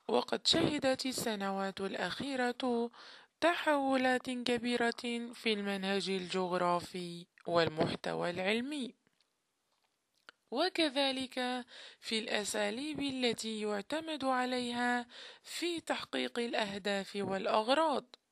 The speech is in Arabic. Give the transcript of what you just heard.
وقد شهدت السنوات الأخيرة تحولات كبيرة في المنهج الجغرافي والمحتوى العلمي، وكذلك في الأساليب التي يعتمد عليها في تحقيق الأهداف والأغراض.